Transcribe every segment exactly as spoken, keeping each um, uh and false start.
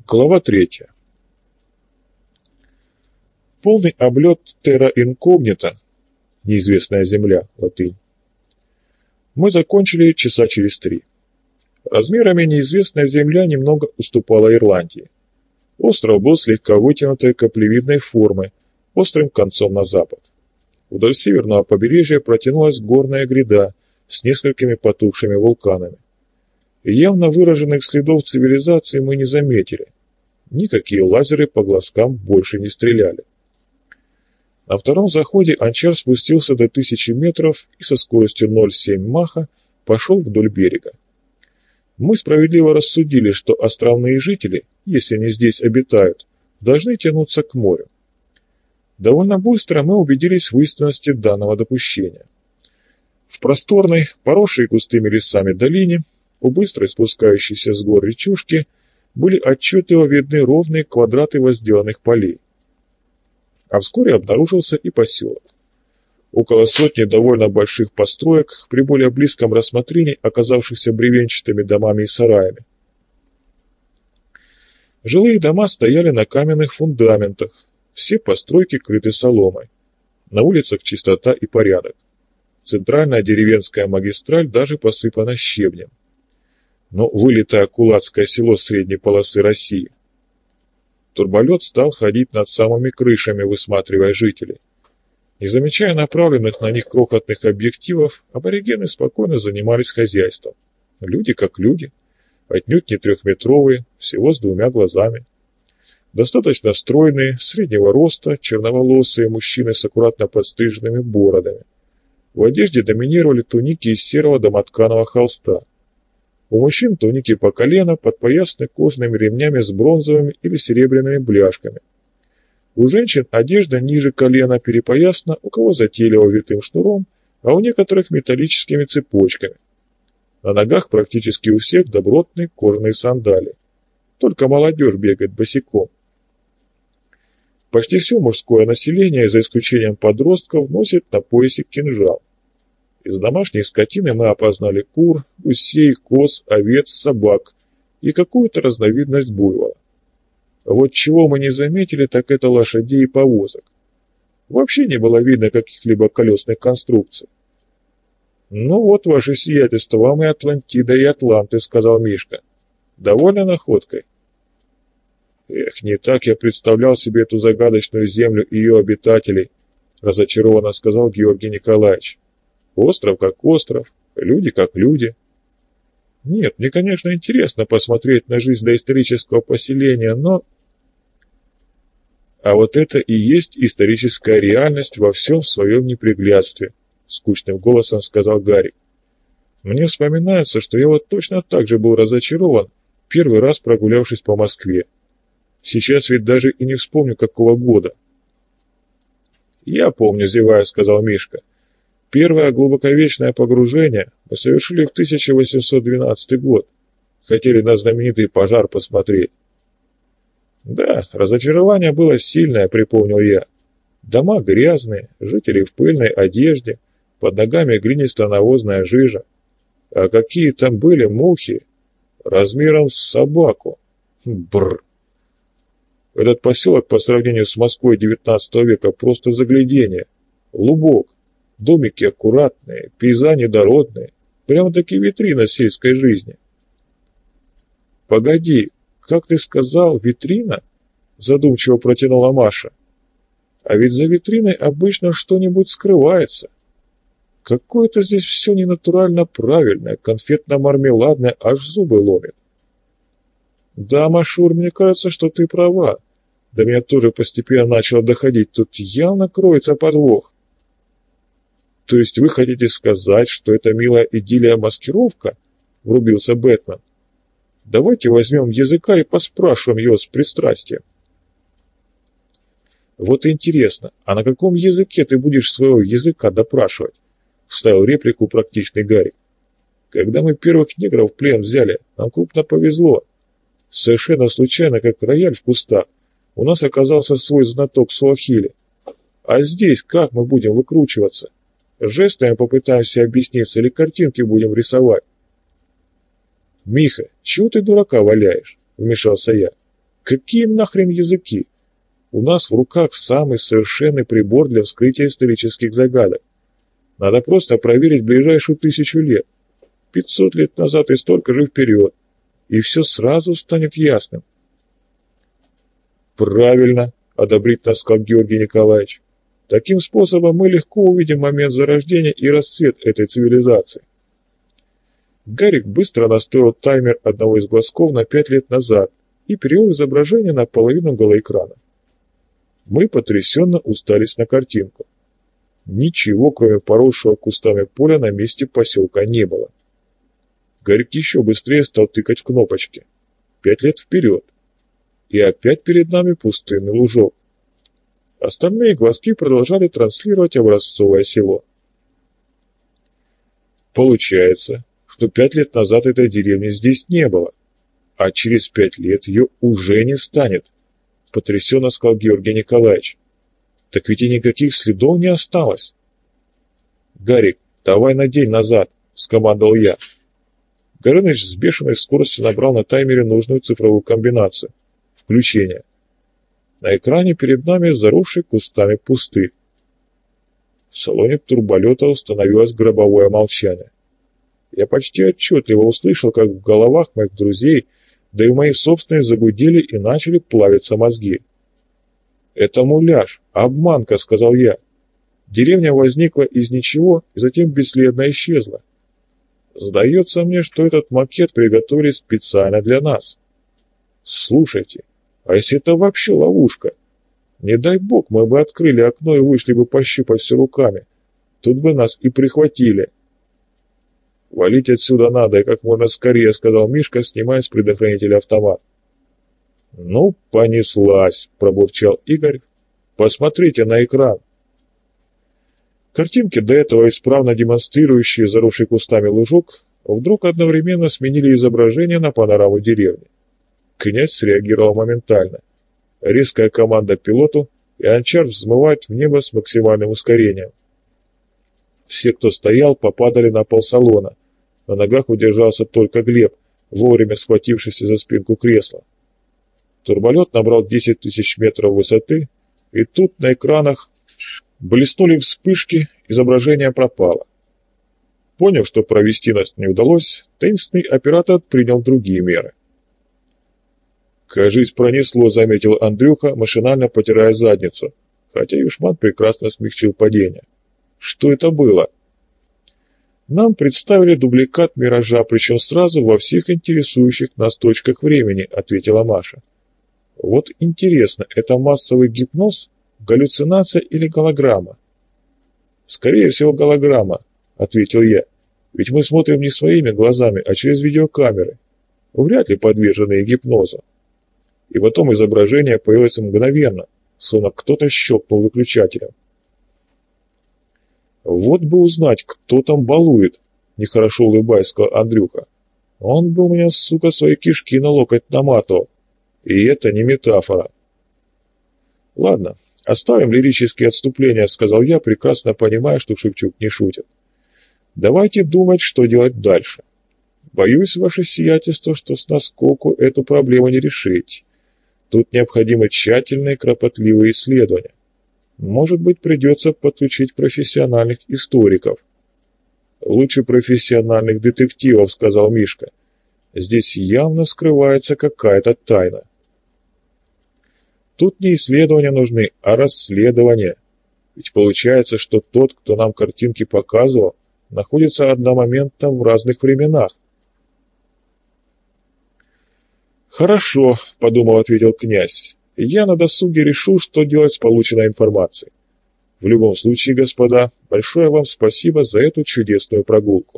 Глава третья. Полный облет терра инкогнита, неизвестная земля, латынь, мы закончили часа через три. Размерами неизвестная земля немного уступала Ирландии. Остров был слегка вытянутой каплевидной формы, острым концом на запад. Вдоль северного побережья протянулась горная гряда с несколькими потухшими вулканами. Явно выраженных следов цивилизации мы не заметили. Никакие лазеры по глазкам больше не стреляли. На втором заходе Анчар спустился до тысячи метров и со скоростью ноль целых семь маха пошел вдоль берега. Мы справедливо рассудили, что островные жители, если они здесь обитают, должны тянуться к морю. Довольно быстро мы убедились в истинности данного допущения. В просторной, поросшей густыми лесами долине, у быстро спускающейся с гор речушки, были отчетливо видны ровные квадраты возделанных полей. А вскоре обнаружился и поселок. Около сотни довольно больших построек, при более близком рассмотрении оказавшихся бревенчатыми домами и сараями. Жилые дома стояли на каменных фундаментах, все постройки крыты соломой. На улицах чистота и порядок. Центральная деревенская магистраль даже посыпана щебнем. Но вылитое кулацкое село средней полосы России. Турболет стал ходить над самыми крышами, высматривая жителей. Не замечая направленных на них крохотных объективов, аборигены спокойно занимались хозяйством. Люди как люди, отнюдь не трехметровые, всего с двумя глазами. Достаточно стройные, среднего роста, черноволосые мужчины с аккуратно подстриженными бородами. В одежде доминировали туники из серого домотканого холста. У мужчин туники по колено, подпоясаны кожаными ремнями с бронзовыми или серебряными бляшками. У женщин одежда ниже колена перепоясана, у кого затейливо витым шнуром, а у некоторых металлическими цепочками. На ногах практически у всех добротные кожаные сандалии. Только молодежь бегает босиком. Почти все мужское население, за исключением подростков, носит на поясе кинжал. Из домашней скотины мы опознали кур, гусей, коз, овец, собак и какую-то разновидность буйвола. Вот чего мы не заметили, так это лошадей и повозок. Вообще не было видно каких-либо колесных конструкций. «Ну вот, ваше сиятельство, вам и Атлантида, и Атланты», — сказал Мишка. «Довольно находкой?» «Эх, не так я представлял себе эту загадочную землю и ее обитателей», — разочарованно сказал Георгий Николаевич. «Остров как остров, люди как люди». «Нет, мне, конечно, интересно посмотреть на жизнь доисторического поселения, но...» «А вот это и есть историческая реальность во всем своем неприглядстве», — скучным голосом сказал Гарик. «Мне вспоминается, что я вот точно так же был разочарован, первый раз прогулявшись по Москве. Сейчас ведь даже и не вспомню, какого года». «Я помню, зевая», — сказал Мишка. «Первое глубоковечное погружение мы совершили в тысяча восемьсот двенадцатый год. Хотели на знаменитый пожар посмотреть». «Да, разочарование было сильное», — припомнил я. «Дома грязные, жители в пыльной одежде, под ногами глинисто-навозная жижа. А какие там были мухи! Размером с собаку! Бррр! Этот поселок по сравнению с Москвой девятнадцатого века просто загляденье. Лубок, домики аккуратные, пейзани дородные, прямо-таки витрина сельской жизни». «Погоди, как ты сказал, витрина?» — задумчиво протянула Маша. «А ведь за витриной обычно что-нибудь скрывается. Какое-то здесь все ненатурально правильное, конфетно-мармеладное, аж зубы ломит». «Да, Машур, мне кажется, что ты права. До меня тоже постепенно начало доходить. Тут явно кроется подвох». «То есть вы хотите сказать, что это милая идиллия маскировка?» — врубился Бэтмен. «Давайте возьмем языка и поспрашиваем его с пристрастием». «Вот интересно, а на каком языке ты будешь своего языка допрашивать?» — вставил реплику практичный Гарик. «Когда мы первых негров в плен взяли, нам крупно повезло. Совершенно случайно, как рояль в кустах, у нас оказался свой знаток суахили. А здесь как мы будем выкручиваться? Жестами попытаемся объясниться или картинки будем рисовать?» «Миха, чего ты дурака валяешь?» — вмешался я. Какие нахрен языки? У нас в руках самый совершенный прибор для вскрытия исторических загадок. Надо просто проверить ближайшую тысячу лет. Пятьсот лет назад и столько же вперед. И все сразу станет ясным. Правильно, одобрительно сказал Георгий Николаевич. Таким способом мы легко увидим момент зарождения и расцвет этой цивилизации. Гарик быстро настроил таймер одного из глазков на пять лет назад и перевел изображение на половину голоэкрана. Мы потрясенно уставились на картинку. Ничего, кроме поросшего кустами поля, на месте поселка не было. Гарик еще быстрее стал тыкать в кнопочки. Пять лет вперед. И опять перед нами пустынный лужок. Остальные глазки продолжали транслировать образцовое село. Получается, что пять лет назад этой деревни здесь не было, а через пять лет ее уже не станет, потрясенно сказал Георгий Николаевич. Так ведь и никаких следов не осталось. Гарик, давай на день назад, скомандовал я. Горыныч с бешеной скоростью набрал на таймере нужную цифровую комбинацию. Включение. На экране перед нами заросший кустами пустырь. В салоне турболета установилось гробовое молчание. Я почти отчетливо услышал, как в головах моих друзей, да и мои собственные, загудели и начали плавиться мозги. «Это муляж, обманка», — сказал я. Деревня возникла из ничего и затем бесследно исчезла. Сдается мне, что этот макет приготовили специально для нас. Слушайте, а если это вообще ловушка? Не дай бог, мы бы открыли окно и вышли бы пощупать все руками. Тут бы нас и прихватили. «Валить отсюда надо, и как можно скорее», — сказал Мишка, снимая с предохранителя автомат. «Ну, понеслась», — пробурчал Игорь. «Посмотрите на экран». Картинки, до этого исправно демонстрирующие заросший кустами лужок, вдруг одновременно сменили изображение на панораму деревни. Князь среагировал моментально. Резкая команда пилоту, и Анчар взмывает в небо с максимальным ускорением. Все, кто стоял, попадали на пол салона. На ногах удержался только Глеб, вовремя схватившийся за спинку кресла. Турболет набрал десять тысяч метров высоты, и тут на экранах блеснули вспышки, изображение пропало. Поняв, что провести нас не удалось, таинственный оператор принял другие меры. «Кажись, пронесло», — заметил Андрюха, машинально потирая задницу, хотя Юшман прекрасно смягчил падение. «Что это было?» «Нам представили дубликат «Миража», причем сразу во всех интересующих нас точках времени», — ответила Маша. «Вот интересно, это массовый гипноз, галлюцинация или голограмма?» «Скорее всего, голограмма», — ответил я. «Ведь мы смотрим не своими глазами, а через видеокамеры, вряд ли подверженные гипнозу». И потом изображение появилось мгновенно, словно кто-то щелкнул выключателем. «Вот бы узнать, кто там балует», — нехорошо улыбаясь, сказал Андрюха. «Он бы у меня, сука, свои кишки на локоть наматывал. И это не метафора». «Ладно, оставим лирические отступления», — сказал я, прекрасно понимая, что Шевчук не шутит. «Давайте думать, что делать дальше. Боюсь, ваше сиятельство, что с наскоку эту проблему не решить. Тут необходимы тщательные, кропотливые исследования. Может быть, придется подключить профессиональных историков». «Лучше профессиональных детективов», — сказал Мишка. «Здесь явно скрывается какая-то тайна». «Тут не исследования нужны, а расследования. Ведь получается, что тот, кто нам картинки показывал, находится одномоментно в разных временах». «Хорошо», — подумал, ответил князь. «Я на досуге решу, что делать с полученной информацией. В любом случае, господа, большое вам спасибо за эту чудесную прогулку.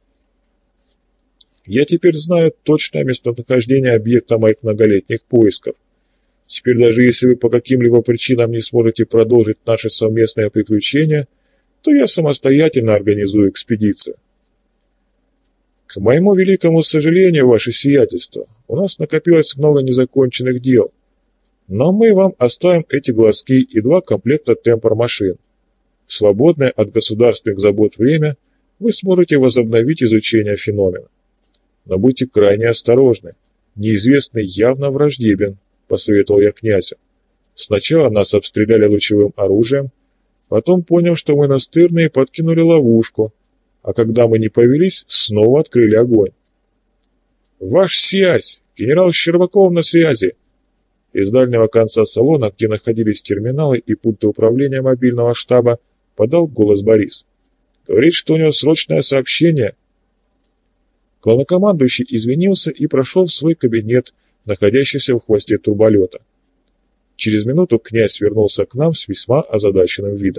Я теперь знаю точное местонахождение объекта моих многолетних поисков. Теперь даже если вы по каким-либо причинам не сможете продолжить наши совместные приключения, то я самостоятельно организую экспедицию». «К моему великому сожалению, ваше сиятельство, у нас накопилось много незаконченных дел, но мы вам оставим эти глазки и два комплекта темпор-машин. В свободное от государственных забот время вы сможете возобновить изучение феномена. Но будьте крайне осторожны, неизвестный явно враждебен, — посоветовал я князю. «Сначала нас обстреляли лучевым оружием, потом, поняв, что мы настырные, подкинули ловушку, а когда мы не повелись, снова открыли огонь». «Ваш связь! Генерал Щербаков на связи!» Из дальнего конца салона, где находились терминалы и пульты управления мобильного штаба, подал голос Борис. «Говорит, что у него срочное сообщение». Главнокомандующий извинился и прошел в свой кабинет, находящийся в хвосте турболета. Через минуту князь вернулся к нам с весьма озадаченным видом.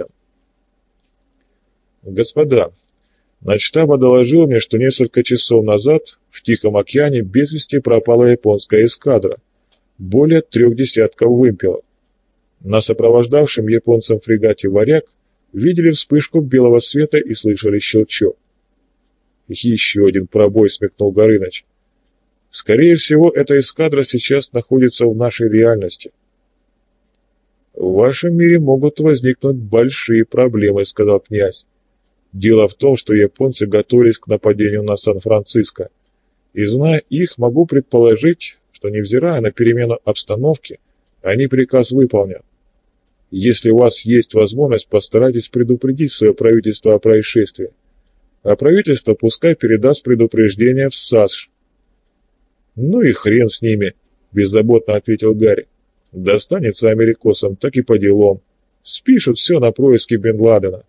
«Господа, начштаба доложил мне, что несколько часов назад в Тихом океане без вести пропала японская эскадра, более трех десятков вымпелов. На сопровождавшем японцам фрегате «Варяг» видели вспышку белого света и слышали щелчок. «Еще один пробой», — смекнул Горыныч. «Скорее всего, эта эскадра сейчас находится в нашей реальности». «В вашем мире могут возникнуть большие проблемы», — сказал князь. «Дело в том, что японцы готовились к нападению на Сан-Франциско, и, зная их, могу предположить, что, невзирая на перемену обстановки, они приказ выполнят. Если у вас есть возможность, постарайтесь предупредить свое правительство о происшествии. А правительство пускай передаст предупреждение в САСШ». «Ну и хрен с ними», — беззаботно ответил Гарри. «Достанется америкосам, так и по делам. Спишут все на происки Бен Ладена».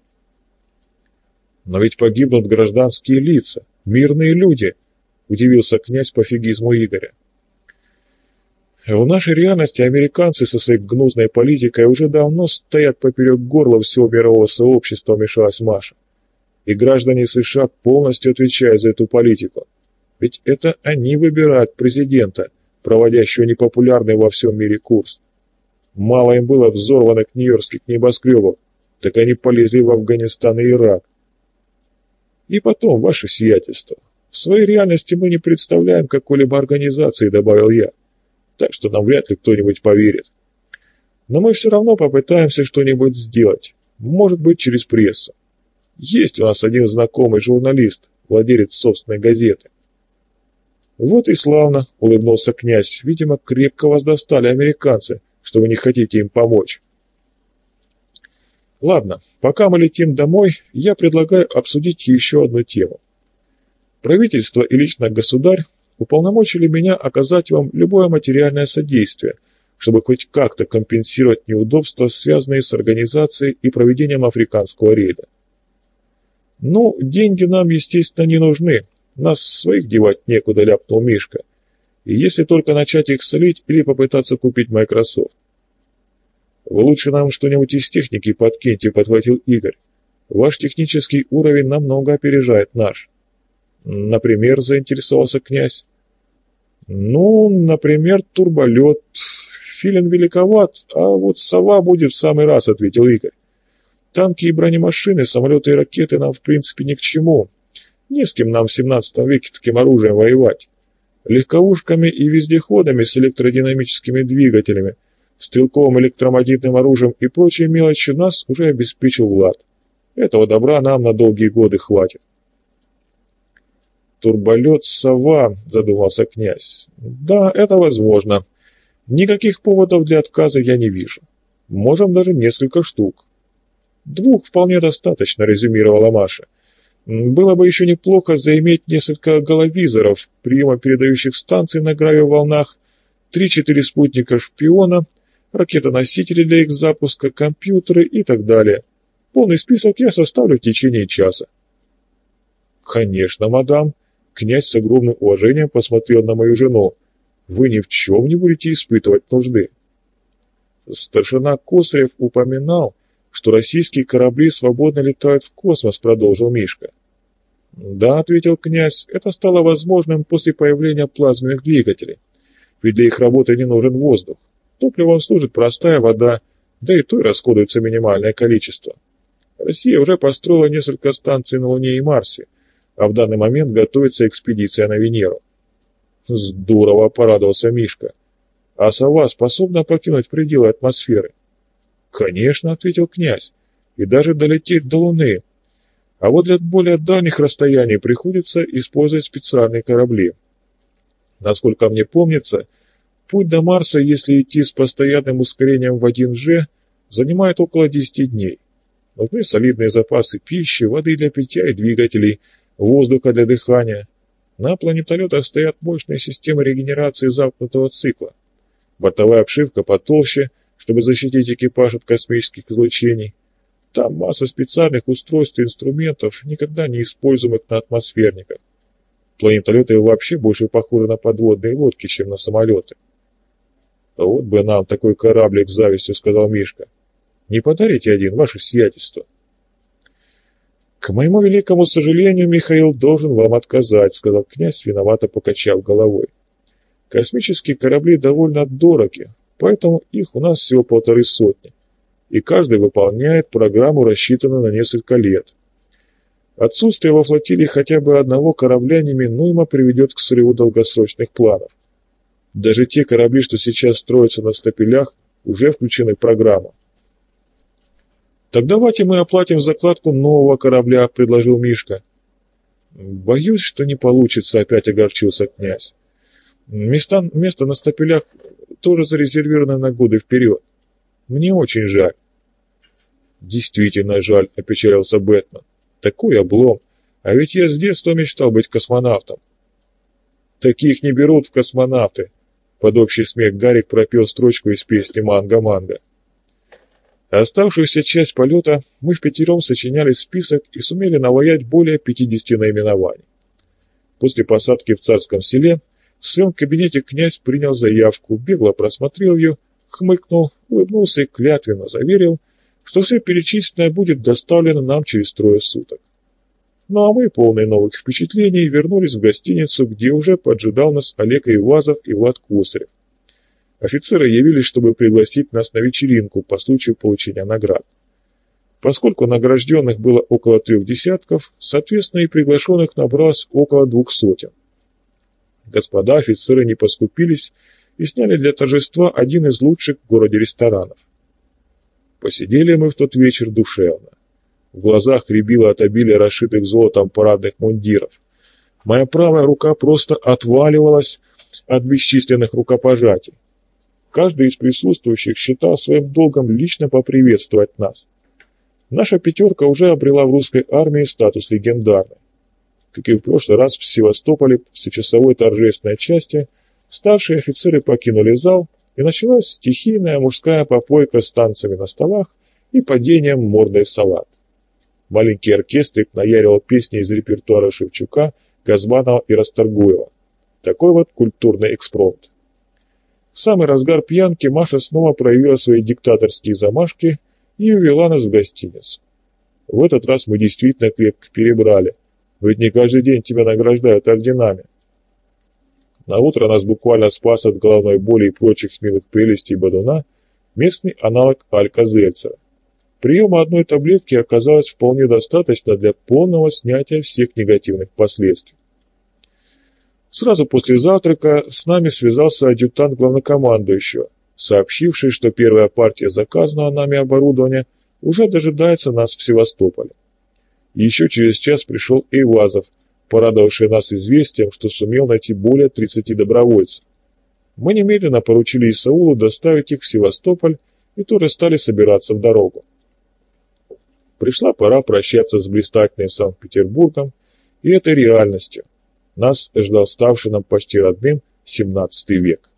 «Но ведь погибнут гражданские лица, мирные люди», — удивился князь пофигизму Игоря. «В нашей реальности американцы со своей гнусной политикой уже давно стоят поперек горла всего мирового сообщества», — вмешалась Маша. «И граждане США полностью отвечают за эту политику. Ведь это они выбирают президента, проводящего непопулярный во всем мире курс. Мало им было взорванных нью-йоркских небоскребов, так они полезли в Афганистан и Ирак. И потом, ваше сиятельство, в своей реальности мы не представляем какой-либо организации», — добавил я. «Так что нам вряд ли кто-нибудь поверит. Но мы все равно попытаемся что-нибудь сделать, может быть, через прессу. Есть у нас один знакомый журналист, владелец собственной газеты». «Вот и славно», — улыбнулся князь. «Видимо, крепко вас достали американцы, что вы не хотите им помочь». «Ладно, пока мы летим домой, я предлагаю обсудить еще одну тему. Правительство и лично государь уполномочили меня оказать вам любое материальное содействие, чтобы хоть как-то компенсировать неудобства, связанные с организацией и проведением африканского рейда. Ну, деньги нам, естественно, не нужны, нас своих девать некуда», — ляпнул Мишка, «и если только начать их солить или попытаться купить Microsoft». «Вы лучше нам что-нибудь из техники подкиньте», — подхватил Игорь. «Ваш технический уровень намного опережает наш». «Например», — заинтересовался князь. «Ну, например, турболет. Филин великоват, а вот сова будет в самый раз», — ответил Игорь. «Танки и бронемашины, самолеты и ракеты нам в принципе ни к чему. Не с кем нам в семнадцатом веке таким оружием воевать. Легковушками и вездеходами с электродинамическими двигателями, стрелковым электромагнитным оружием и прочей мелочью нас уже обеспечил Влад. Этого добра нам на долгие годы хватит». «Турболет «Сова», — задумался князь. «Да, это возможно. Никаких поводов для отказа я не вижу. Можем даже несколько штук». «Двух вполне достаточно», — резюмировала Маша. «Было бы еще неплохо заиметь несколько головизоров, приемо-передающих станций на гравиволнах, три-четыре спутника шпиона, ракетоносители для их запуска, компьютеры и так далее. Полный список я составлю в течение часа». «Конечно, мадам», — князь с огромным уважением посмотрел на мою жену. «Вы ни в чем не будете испытывать нужды». «Старшина Косарев упоминал, что российские корабли свободно летают в космос», — продолжил Мишка. «Да», — ответил князь, — «это стало возможным после появления плазменных двигателей. Ведь для их работы не нужен воздух. Топливом служит простая вода, да и той расходуется минимальное количество. Россия уже построила несколько станций на Луне и Марсе, а в данный момент готовится экспедиция на Венеру». «Здорово», — порадовался Мишка. «А сова способна покинуть пределы атмосферы?» «Конечно», — ответил князь, — «и даже долететь до Луны. А вот для более дальних расстояний приходится использовать специальные корабли. Насколько мне помнится, Путь до Марса, если идти с постоянным ускорением в один же, занимает около десяти дней. Нужны солидные запасы пищи, воды для питья и двигателей, воздуха для дыхания. На планетолетах стоят мощные системы регенерации замкнутого цикла. Бортовая обшивка потолще, чтобы защитить экипаж от космических излучений. Там масса специальных устройств и инструментов, никогда не используемых на атмосферниках. Планетолеты вообще больше похожи на подводные лодки, чем на самолеты. «Вот бы нам такой кораблик с завистью», — сказал Мишка. «Не подарите один, ваше сиятельство?» «К моему великому сожалению, Михаил, должен вам отказать», — сказал князь, виновато покачав головой. «Космические корабли довольно дороги, поэтому их у нас всего полторы сотни, и каждый выполняет программу, рассчитанную на несколько лет. Отсутствие во флотилии хотя бы одного корабля неминуемо приведет к срыву долгосрочных планов. Даже те корабли, что сейчас строятся на стапелях, уже включены в программу». «Так давайте мы оплатим закладку нового корабля», — предложил Мишка. «Боюсь, что не получится», — опять огорчился князь. «Места, место на стапелях тоже зарезервировано на годы вперед. Мне очень жаль». «Действительно жаль», — опечалился Бэтмен. «Такой облом. А ведь я с детства мечтал быть космонавтом». «Таких не берут в космонавты», — под общий смех Гарик пропел строчку из песни «Манго-манго». Оставшуюся часть полета мы впятером сочиняли список и сумели наваять более пятидесяти наименований. После посадки в Царском Селе в своем кабинете князь принял заявку, бегло просмотрел ее, хмыкнул, улыбнулся и клятвенно заверил, что все перечисленное будет доставлено нам через трое суток. Ну а мы, полные новых впечатлений, вернулись в гостиницу, где уже поджидал нас Олег Ивазов и Влад Косарев. Офицеры явились, чтобы пригласить нас на вечеринку по случаю получения наград. Поскольку награжденных было около трех десятков, соответственно и приглашенных набралось около двух сотен. Господа офицеры не поскупились и сняли для торжества один из лучших в городе ресторанов. Посидели мы в тот вечер душевно. В глазах рябило от обилия расшитых золотом парадных мундиров. Моя правая рука просто отваливалась от бесчисленных рукопожатий. Каждый из присутствующих считал своим долгом лично поприветствовать нас. Наша пятерка уже обрела в русской армии статус легендарный. Как и в прошлый раз в Севастополе после часовой торжественной части старшие офицеры покинули зал, и началась стихийная мужская попойка с танцами на столах и падением мордой в салат. Маленький оркестрик наяривал песни из репертуара Шевчука, Газманова и Расторгуева. Такой вот культурный экспромт. В самый разгар пьянки Маша снова проявила свои диктаторские замашки и увела нас в гостиницу. В этот раз мы действительно крепко перебрали, ведь не каждый день тебя награждают орденами. Наутро нас буквально спас от головной боли и прочих милых прелестей бодуна местный аналог Алька-Зельцера. Приема одной таблетки оказалось вполне достаточно для полного снятия всех негативных последствий. Сразу после завтрака с нами связался адъютант главнокомандующего, сообщивший, что первая партия заказанного нами оборудования уже дожидается нас в Севастополе. Еще через час пришел Эйвазов, порадовавший нас известием, что сумел найти более тридцати добровольцев. Мы немедленно поручили Исаулу доставить их в Севастополь и тоже стали собираться в дорогу. Пришла пора прощаться с блистательным Санкт-Петербургом и этой реальностью. Нас ждал ставший нам почти родным семнадцатый век.